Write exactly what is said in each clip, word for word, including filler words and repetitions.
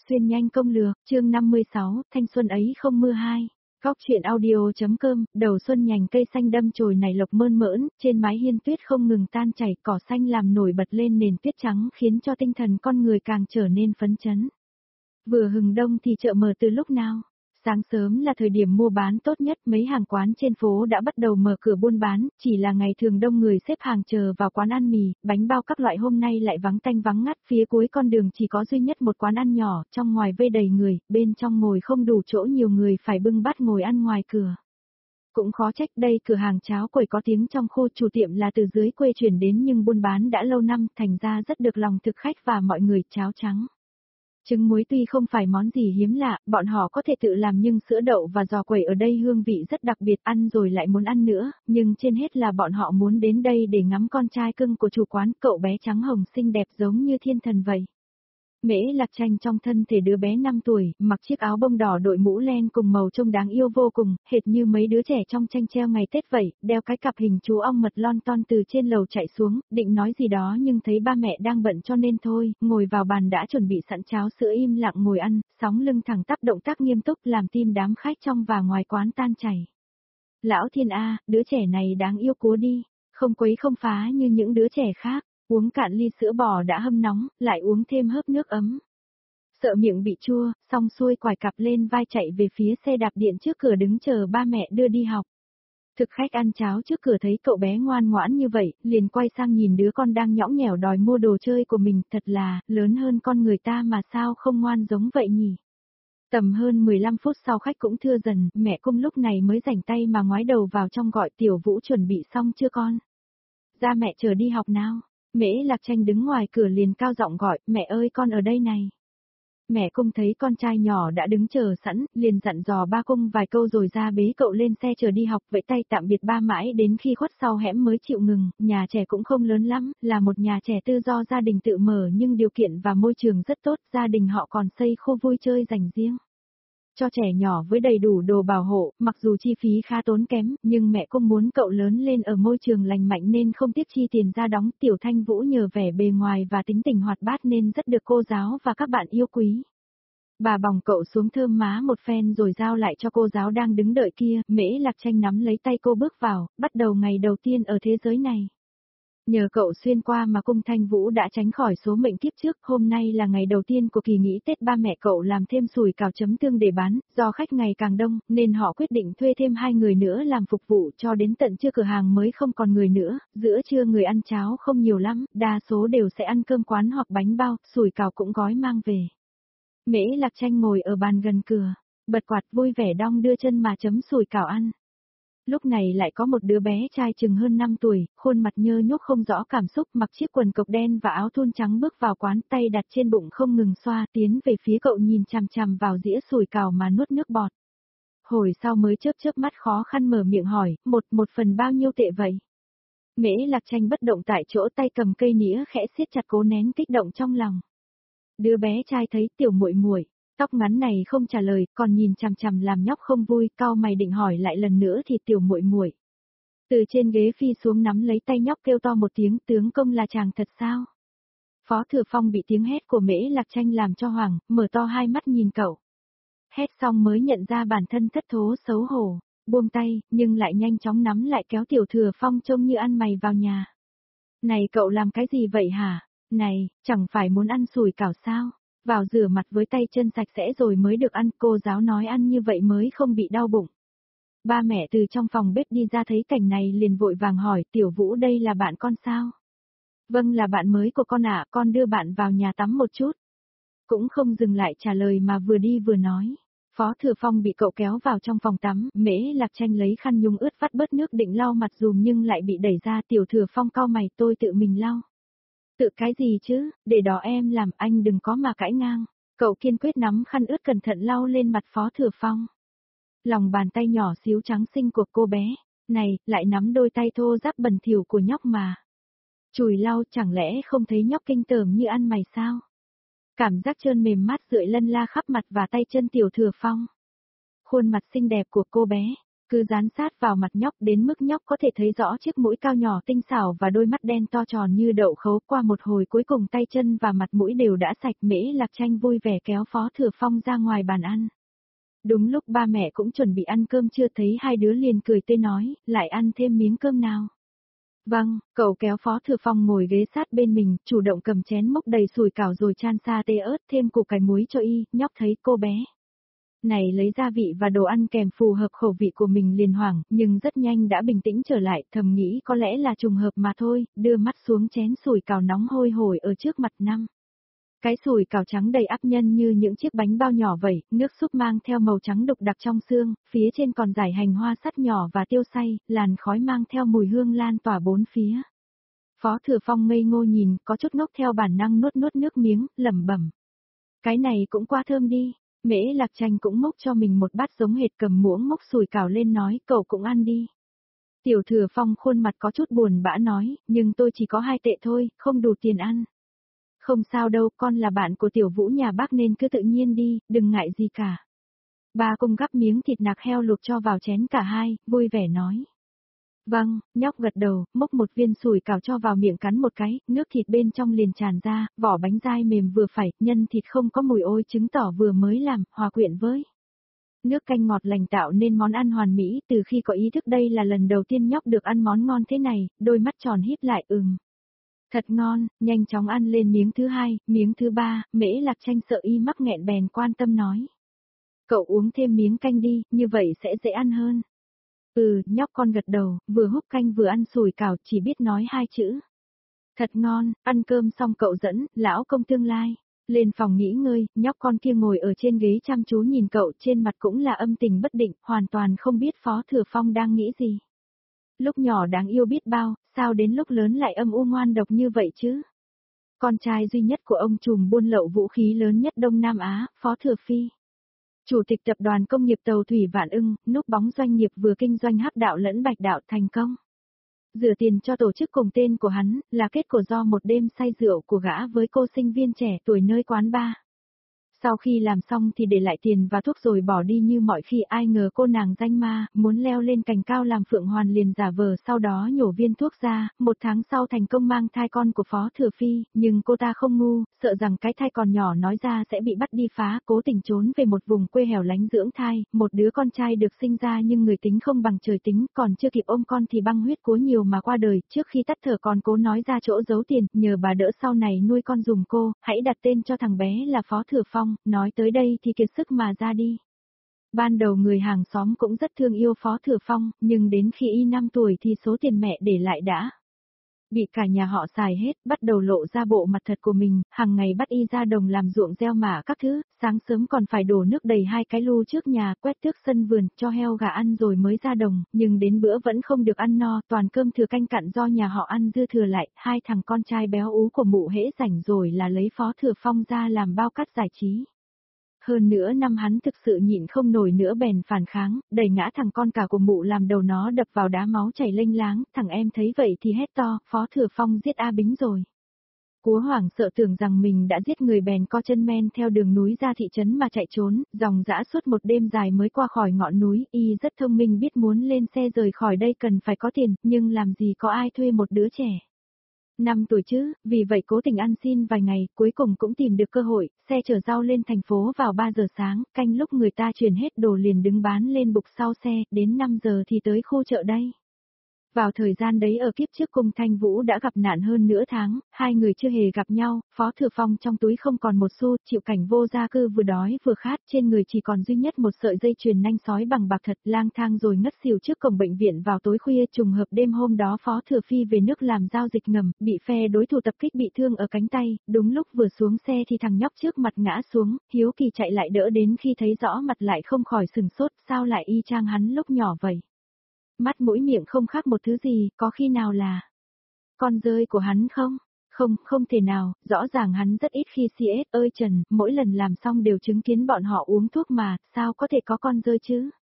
Xuyên nhanh công lược, chương năm mươi sáu, thanh xuân ấy không mưa hai. Góc truyện audio.com, đầu xuân nhành cây xanh đâm chồi nảy lộc mơn mởn, trên mái hiên tuyết không ngừng tan chảy, cỏ xanh làm nổi bật lên nền tuyết trắng khiến cho tinh thần con người càng trở nên phấn chấn. Vừa hừng đông thì chợ mở từ lúc nào? Sáng sớm là thời điểm mua bán tốt nhất, mấy hàng quán trên phố đã bắt đầu mở cửa buôn bán, chỉ là ngày thường đông người xếp hàng chờ vào quán ăn mì, bánh bao các loại hôm nay lại vắng tanh vắng ngắt, phía cuối con đường chỉ có duy nhất một quán ăn nhỏ, trong ngoài vây đầy người, bên trong ngồi không đủ chỗ, nhiều người phải bưng bát ngồi ăn ngoài cửa. Cũng khó trách đây cửa hàng cháo quẩy có tiếng trong khu, chủ tiệm là từ dưới quê chuyển đến nhưng buôn bán đã lâu năm, thành ra rất được lòng thực khách và mọi người. Cháo trắng, trứng muối tuy không phải món gì hiếm lạ, bọn họ có thể tự làm, nhưng sữa đậu và giò quẩy ở đây hương vị rất đặc biệt, ăn rồi lại muốn ăn nữa, nhưng trên hết là bọn họ muốn đến đây để ngắm con trai cưng của chủ quán, cậu bé trắng hồng xinh đẹp giống như thiên thần vậy. Mễ Lạc Tranh trong thân thể đứa bé năm tuổi, mặc chiếc áo bông đỏ đội mũ len cùng màu trông đáng yêu vô cùng, hệt như mấy đứa trẻ trong tranh treo ngày Tết vậy, đeo cái cặp hình chú ong mật lon ton từ trên lầu chạy xuống, định nói gì đó nhưng thấy ba mẹ đang bận cho nên thôi, ngồi vào bàn đã chuẩn bị sẵn cháo sữa im lặng ngồi ăn, sóng lưng thẳng tắp, động tác nghiêm túc làm tim đám khách trong và ngoài quán tan chảy. Lão thiên a, đứa trẻ này đáng yêu quá đi, không quấy không phá như những đứa trẻ khác. Uống cạn ly sữa bò đã hâm nóng, lại uống thêm hớp nước ấm. Sợ miệng bị chua, xong xuôi quải cặp lên vai chạy về phía xe đạp điện trước cửa đứng chờ ba mẹ đưa đi học. Thực khách ăn cháo trước cửa thấy cậu bé ngoan ngoãn như vậy, liền quay sang nhìn đứa con đang nhõng nhẽo đòi mua đồ chơi của mình, thật là, lớn hơn con người ta mà sao không ngoan giống vậy nhỉ. Tầm hơn mười lăm phút sau khách cũng thưa dần, mẹ Cung lúc này mới rảnh tay mà ngoái đầu vào trong gọi Tiểu Vũ chuẩn bị xong chưa con? Ra mẹ chờ đi học nào. Mễ Lạc Tranh đứng ngoài cửa liền cao giọng gọi, mẹ ơi con ở đây này. Mẹ Cung thấy con trai nhỏ đã đứng chờ sẵn, liền dặn dò ba Cung vài câu rồi ra bế cậu lên xe chờ đi học, vẫy tay tạm biệt ba mãi đến khi khuất sau hẻm mới chịu ngừng. Nhà trẻ cũng không lớn lắm, là một nhà trẻ tư do gia đình tự mở nhưng điều kiện và môi trường rất tốt, gia đình họ còn xây khu vui chơi dành riêng cho trẻ nhỏ với đầy đủ đồ bảo hộ, mặc dù chi phí khá tốn kém, nhưng mẹ Cung muốn cậu lớn lên ở môi trường lành mạnh nên không tiếc chi tiền ra đóng. Tiểu Thanh Vũ nhờ vẻ bề ngoài và tính tình hoạt bát nên rất được cô giáo và các bạn yêu quý. Bà bồng cậu xuống thơm má một phen rồi giao lại cho cô giáo đang đứng đợi kia, Mễ Lạc Tranh nắm lấy tay cô bước vào, bắt đầu ngày đầu tiên ở thế giới này. Nhờ cậu xuyên qua mà Cung Thanh Vũ đã tránh khỏi số mệnh kiếp trước, hôm nay là ngày đầu tiên của kỳ nghỉ Tết, ba mẹ cậu làm thêm sủi cảo chấm tương để bán, do khách ngày càng đông, nên họ quyết định thuê thêm hai người nữa làm phục vụ cho đến tận trưa cửa hàng mới không còn người nữa, giữa trưa người ăn cháo không nhiều lắm, đa số đều sẽ ăn cơm quán hoặc bánh bao, sủi cảo cũng gói mang về. Mễ Lạc Tranh ngồi ở bàn gần cửa, bật quạt vui vẻ đong đưa chân mà chấm sủi cảo ăn. Lúc này lại có một đứa bé trai chừng hơn năm tuổi, khuôn mặt nhơ nhúc không rõ cảm xúc, mặc chiếc quần cộc đen và áo thun trắng bước vào quán, tay đặt trên bụng không ngừng xoa, tiến về phía cậu nhìn chằm chằm vào dĩa sủi cảo mà nuốt nước bọt. Hồi sau mới chớp chớp mắt khó khăn mở miệng hỏi, một một phần bao nhiêu tệ vậy? Mễ Lạc Tranh bất động tại chỗ, tay cầm cây nĩa khẽ siết chặt cố nén kích động trong lòng. Đứa bé trai thấy tiểu muội muội tóc ngắn này không trả lời, còn nhìn chằm chằm làm nhóc không vui, cau mày định hỏi lại lần nữa thì tiểu muội muội từ trên ghế phi xuống nắm lấy tay nhóc kêu to một tiếng, tướng công là chàng thật sao? Phó Thừa Phong bị tiếng hét của Mễ Lạc Tranh làm cho hoảng, mở to hai mắt nhìn cậu. Hét xong mới nhận ra bản thân thất thố xấu hổ, buông tay, nhưng lại nhanh chóng nắm lại kéo Tiểu Thừa Phong trông như ăn mày vào nhà. Này cậu làm cái gì vậy hả? Này, chẳng phải muốn ăn sủi cảo sao? Vào rửa mặt với tay chân sạch sẽ rồi mới được ăn, cô giáo nói ăn như vậy mới không bị đau bụng. Ba mẹ từ trong phòng bếp đi ra thấy cảnh này liền vội vàng hỏi, Tiểu Vũ đây là bạn con sao? Vâng là bạn mới của con ạ, con đưa bạn vào nhà tắm một chút. Cũng không dừng lại trả lời mà vừa đi vừa nói. Phó Thừa Phong bị cậu kéo vào trong phòng tắm, Mễ Lạc Tranh lấy khăn nhung ướt vắt bớt nước định lau mặt dùm nhưng lại bị đẩy ra. Tiểu Thừa Phong cau mày, tôi tự mình lau. Tự cái gì chứ, để đó em làm, anh đừng có mà cãi ngang. Cậu kiên quyết nắm khăn ướt cẩn thận lau lên mặt Phó Thừa Phong. Lòng bàn tay nhỏ xíu trắng xinh của cô bé, này, lại nắm đôi tay thô ráp bẩn thỉu của nhóc mà. Chùi lau chẳng lẽ không thấy nhóc kinh tởm như ăn mày sao? Cảm giác trơn mềm mát rượi lân la khắp mặt và tay chân Tiểu Thừa Phong. Khuôn mặt xinh đẹp của cô bé, cứ dán sát vào mặt nhóc đến mức nhóc có thể thấy rõ chiếc mũi cao nhỏ tinh xảo và đôi mắt đen to tròn như đậu khấu. Qua một hồi cuối cùng tay chân và mặt mũi đều đã sạch. Mễ Lạc Tranh vui vẻ kéo Phó Thừa Phong ra ngoài bàn ăn. Đúng lúc ba mẹ cũng chuẩn bị ăn cơm chưa thấy hai đứa liền cười tươi nói, lại ăn thêm miếng cơm nào. Vâng, cậu kéo Phó Thừa Phong ngồi ghế sát bên mình, chủ động cầm chén múc đầy sủi cảo rồi chan sa tê ớt thêm củ cải muối cho y. Nhóc thấy cô bé này lấy gia vị và đồ ăn kèm phù hợp khẩu vị của mình liền hoảng, nhưng rất nhanh đã bình tĩnh trở lại, thầm nghĩ có lẽ là trùng hợp mà thôi, đưa mắt xuống chén sủi cảo nóng hôi hổi ở trước mặt năm. Cái sủi cảo trắng đầy ắp nhân như những chiếc bánh bao nhỏ vậy, nước súp mang theo màu trắng đục đặc trong xương, phía trên còn dải hành hoa sắt nhỏ và tiêu xay, làn khói mang theo mùi hương lan tỏa bốn phía. Phó Thừa Phong ngây ngô nhìn, có chút ngốc theo bản năng nuốt nuốt nước miếng, lẩm bẩm. Cái này cũng quá thơm đi. Mễ Lạc Tranh cũng múc cho mình một bát giống hệt, cầm muỗng múc sủi cảo lên nói, cậu cũng ăn đi. Tiểu Thừa Phong khuôn mặt có chút buồn bã nói, nhưng tôi chỉ có hai tệ thôi, không đủ tiền ăn. Không sao đâu, con là bạn của Tiểu Vũ nhà bác nên cứ tự nhiên đi, đừng ngại gì cả. Ba cùng gắp miếng thịt nạc heo luộc cho vào chén cả hai, vui vẻ nói. Vâng, nhóc gật đầu, múc một viên sủi cảo cho vào miệng cắn một cái, nước thịt bên trong liền tràn ra, vỏ bánh dai mềm vừa phải, nhân thịt không có mùi ôi, chứng tỏ vừa mới làm, hòa quyện với nước canh ngọt lành tạo nên món ăn hoàn mỹ. Từ khi có ý thức đây là lần đầu tiên nhóc được ăn món ngon thế này, đôi mắt tròn híp lại. Ừm, thật ngon. Nhanh chóng ăn lên miếng thứ hai, miếng thứ ba. Mễ Lạc Tranh sợ y mắc nghẹn bèn quan tâm nói. Cậu uống thêm miếng canh đi, như vậy sẽ dễ ăn hơn. Ừ, nhóc con gật đầu, vừa húp canh vừa ăn sủi cảo, chỉ biết nói hai chữ. Thật ngon. Ăn cơm xong cậu dẫn, lão công tương lai lên phòng nghỉ ngơi. Nhóc con kia ngồi ở trên ghế chăm chú nhìn cậu, trên mặt cũng là âm tình bất định, hoàn toàn không biết Phó Thừa Phong đang nghĩ gì. Lúc nhỏ đáng yêu biết bao, sao đến lúc lớn lại âm u ngoan độc như vậy chứ? Con trai duy nhất của ông trùm buôn lậu vũ khí lớn nhất Đông Nam Á, Phó Thừa Phi. Chủ tịch tập đoàn công nghiệp tàu thủy Vạn Ưng, núp bóng doanh nghiệp vừa kinh doanh hắc đạo lẫn bạch đạo thành công. Rửa tiền cho tổ chức cùng tên của hắn, là kết quả do một đêm say rượu của gã với cô sinh viên trẻ tuổi nơi quán bar. Sau khi làm xong thì để lại tiền và thuốc rồi bỏ đi như mọi khi, ai ngờ cô nàng danh ma, muốn leo lên cành cao làm Phượng Hoàn liền giả vờ sau đó nhổ viên thuốc ra, một tháng sau thành công mang thai con của Phó Thừa Phi, nhưng cô ta không ngu, sợ rằng cái thai còn nhỏ nói ra sẽ bị bắt đi phá, cố tình trốn về một vùng quê hẻo lánh dưỡng thai, một đứa con trai được sinh ra nhưng người tính không bằng trời tính, còn chưa kịp ôm con thì băng huyết cố nhiều mà qua đời, trước khi tắt thở còn cố nói ra chỗ giấu tiền, nhờ bà đỡ sau này nuôi con dùng cô, hãy đặt tên cho thằng bé là Phó Thừa Phong. Nói tới đây thì kiệt sức mà ra đi. Ban đầu người hàng xóm cũng rất thương yêu Phó Thừa Phong, nhưng đến khi y năm tuổi thì số tiền mẹ để lại đã bị cả nhà họ xài hết, bắt đầu lộ ra bộ mặt thật của mình, hàng ngày bắt y ra đồng làm ruộng gieo mả các thứ, sáng sớm còn phải đổ nước đầy hai cái lu trước nhà, quét tước sân vườn, cho heo gà ăn rồi mới ra đồng, nhưng đến bữa vẫn không được ăn no, toàn cơm thừa canh cặn do nhà họ ăn dư thừa lại, hai thằng con trai béo ú của mụ hễ rảnh rồi là lấy Phó Thừa Phong ra làm bao cát giải trí. Hơn nữa năm hắn thực sự nhịn không nổi nữa bèn phản kháng, đẩy ngã thằng con cả của mụ làm đầu nó đập vào đá máu chảy lênh láng, thằng em thấy vậy thì hét to, Phó Thừa Phong giết A Bính rồi. Cú hoảng sợ tưởng rằng mình đã giết người bèn co chân men theo đường núi ra thị trấn mà chạy trốn, dòng dã suốt một đêm dài mới qua khỏi ngọn núi, y rất thông minh biết muốn lên xe rời khỏi đây cần phải có tiền, nhưng làm gì có ai thuê một đứa trẻ. Năm tuổi chứ, vì vậy cố tình ăn xin vài ngày, cuối cùng cũng tìm được cơ hội, xe chở rau lên thành phố vào ba giờ sáng, canh lúc người ta chuyển hết đồ liền đứng bán lên bục sau xe, đến năm giờ thì tới khu chợ đây. Vào thời gian đấy ở kiếp trước cùng Thanh Vũ đã gặp nạn hơn nửa tháng, hai người chưa hề gặp nhau, Phó Thừa Phong trong túi không còn một xu, chịu cảnh vô gia cư vừa đói vừa khát, trên người chỉ còn duy nhất một sợi dây chuyền nanh sói bằng bạc thật, lang thang rồi ngất xỉu trước cổng bệnh viện vào tối khuya. Trùng hợp đêm hôm đó Phó Thừa Phi về nước làm giao dịch ngầm, bị phe đối thủ tập kích bị thương ở cánh tay, đúng lúc vừa xuống xe thì thằng nhóc trước mặt ngã xuống, hiếu kỳ chạy lại đỡ đến khi thấy rõ mặt lại không khỏi sừng sốt, sao lại y chang hắn lúc nhỏ vậy. Mắt mũi miệng không khác một thứ gì, có khi nào là con rơi của hắn không? Không, không thể nào, rõ ràng hắn rất ít khi xê ét ơi Trần, mỗi lần làm xong đều chứng kiến bọn họ uống thuốc mà, sao có thể có con rơi chứ?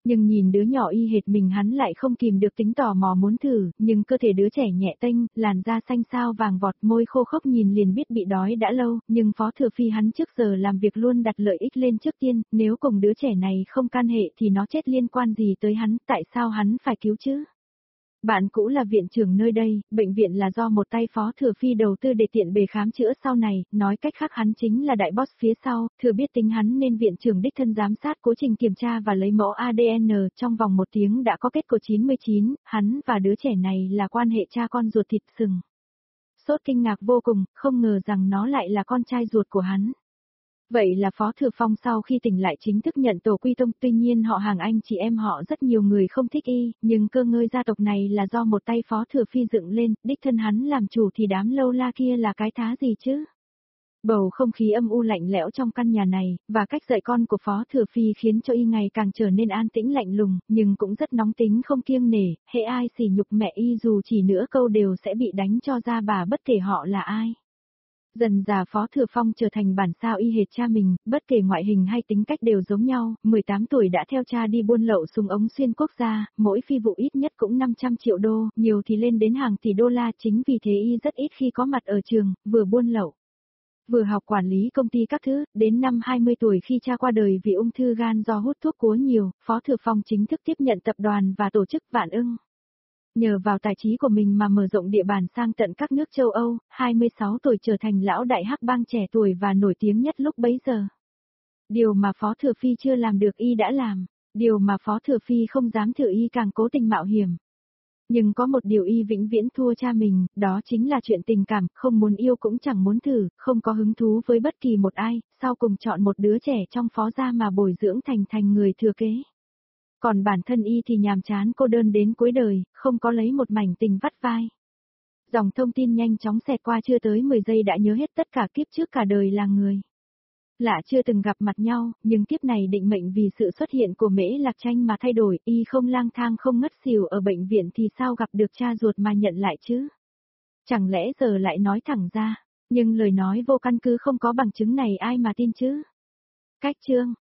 Nhưng nhìn đứa nhỏ y hệt mình hắn lại không kìm được tính tò mò muốn thử, nhưng cơ thể đứa trẻ nhẹ tênh, làn da xanh xao vàng vọt, môi khô khốc nhìn liền biết bị đói đã lâu, nhưng Phó Thừa Phi hắn trước giờ làm việc luôn đặt lợi ích lên trước tiên, nếu cùng đứa trẻ này không can hệ thì nó chết liên quan gì tới hắn, tại sao hắn phải cứu chứ? Bạn cũ là viện trưởng nơi đây, bệnh viện là do một tay Phó Thừa Phi đầu tư để tiện bề khám chữa sau này, nói cách khác hắn chính là đại boss phía sau, thừa biết tính hắn nên viện trưởng đích thân giám sát quá trình kiểm tra và lấy mẫu a đê en, trong vòng một tiếng đã có kết quả chín mươi chín, hắn và đứa trẻ này là quan hệ cha con ruột thịt sừng. Sốt kinh ngạc vô cùng, không ngờ rằng nó lại là con trai ruột của hắn. Vậy là Phó Thừa Phong sau khi tỉnh lại chính thức nhận tổ quy tông, tuy nhiên họ hàng anh chị em họ rất nhiều người không thích y, nhưng cơ ngơi gia tộc này là do một tay Phó Thừa Phi dựng lên, đích thân hắn làm chủ thì đám lâu la kia là cái thá gì chứ? Bầu không khí âm u lạnh lẽo trong căn nhà này, và cách dạy con của Phó Thừa Phi khiến cho y ngày càng trở nên an tĩnh lạnh lùng, nhưng cũng rất nóng tính không kiêng nể, hễ ai sỉ nhục mẹ y dù chỉ nửa câu đều sẽ bị đánh cho ra bà bất kể họ là ai. Dần già Phó Thừa Phong trở thành bản sao y hệt cha mình, bất kể ngoại hình hay tính cách đều giống nhau, mười tám tuổi đã theo cha đi buôn lậu súng ống xuyên quốc gia, mỗi phi vụ ít nhất cũng năm trăm triệu đô, nhiều thì lên đến hàng tỷ đô la, chính vì thế y rất ít khi có mặt ở trường, vừa buôn lậu, vừa học quản lý công ty các thứ, đến năm hai mươi tuổi khi cha qua đời vì ung thư gan do hút thuốc cúa nhiều, Phó Thừa Phong chính thức tiếp nhận tập đoàn và tổ chức Vạn Ưng. Nhờ vào tài trí của mình mà mở rộng địa bàn sang tận các nước châu Âu, hai mươi sáu tuổi trở thành lão đại hắc bang trẻ tuổi và nổi tiếng nhất lúc bấy giờ. Điều mà Phó Thừa Phi chưa làm được y đã làm, điều mà Phó Thừa Phi không dám thử y càng cố tình mạo hiểm. Nhưng có một điều y vĩnh viễn thua cha mình, đó chính là chuyện tình cảm, không muốn yêu cũng chẳng muốn thử, không có hứng thú với bất kỳ một ai, sau cùng chọn một đứa trẻ trong Phó gia mà bồi dưỡng thành thành người thừa kế. Còn bản thân y thì nhàm chán cô đơn đến cuối đời, không có lấy một mảnh tình vắt vai. Dòng thông tin nhanh chóng xẹt qua chưa tới mười giây đã nhớ hết tất cả kiếp trước cả đời là người. Lạ chưa từng gặp mặt nhau, nhưng kiếp này định mệnh vì sự xuất hiện của Mễ Lạc Tranh mà thay đổi, y không lang thang không ngất xỉu ở bệnh viện thì sao gặp được cha ruột mà nhận lại chứ? Chẳng lẽ giờ lại nói thẳng ra, nhưng lời nói vô căn cứ không có bằng chứng này ai mà tin chứ? Cách chương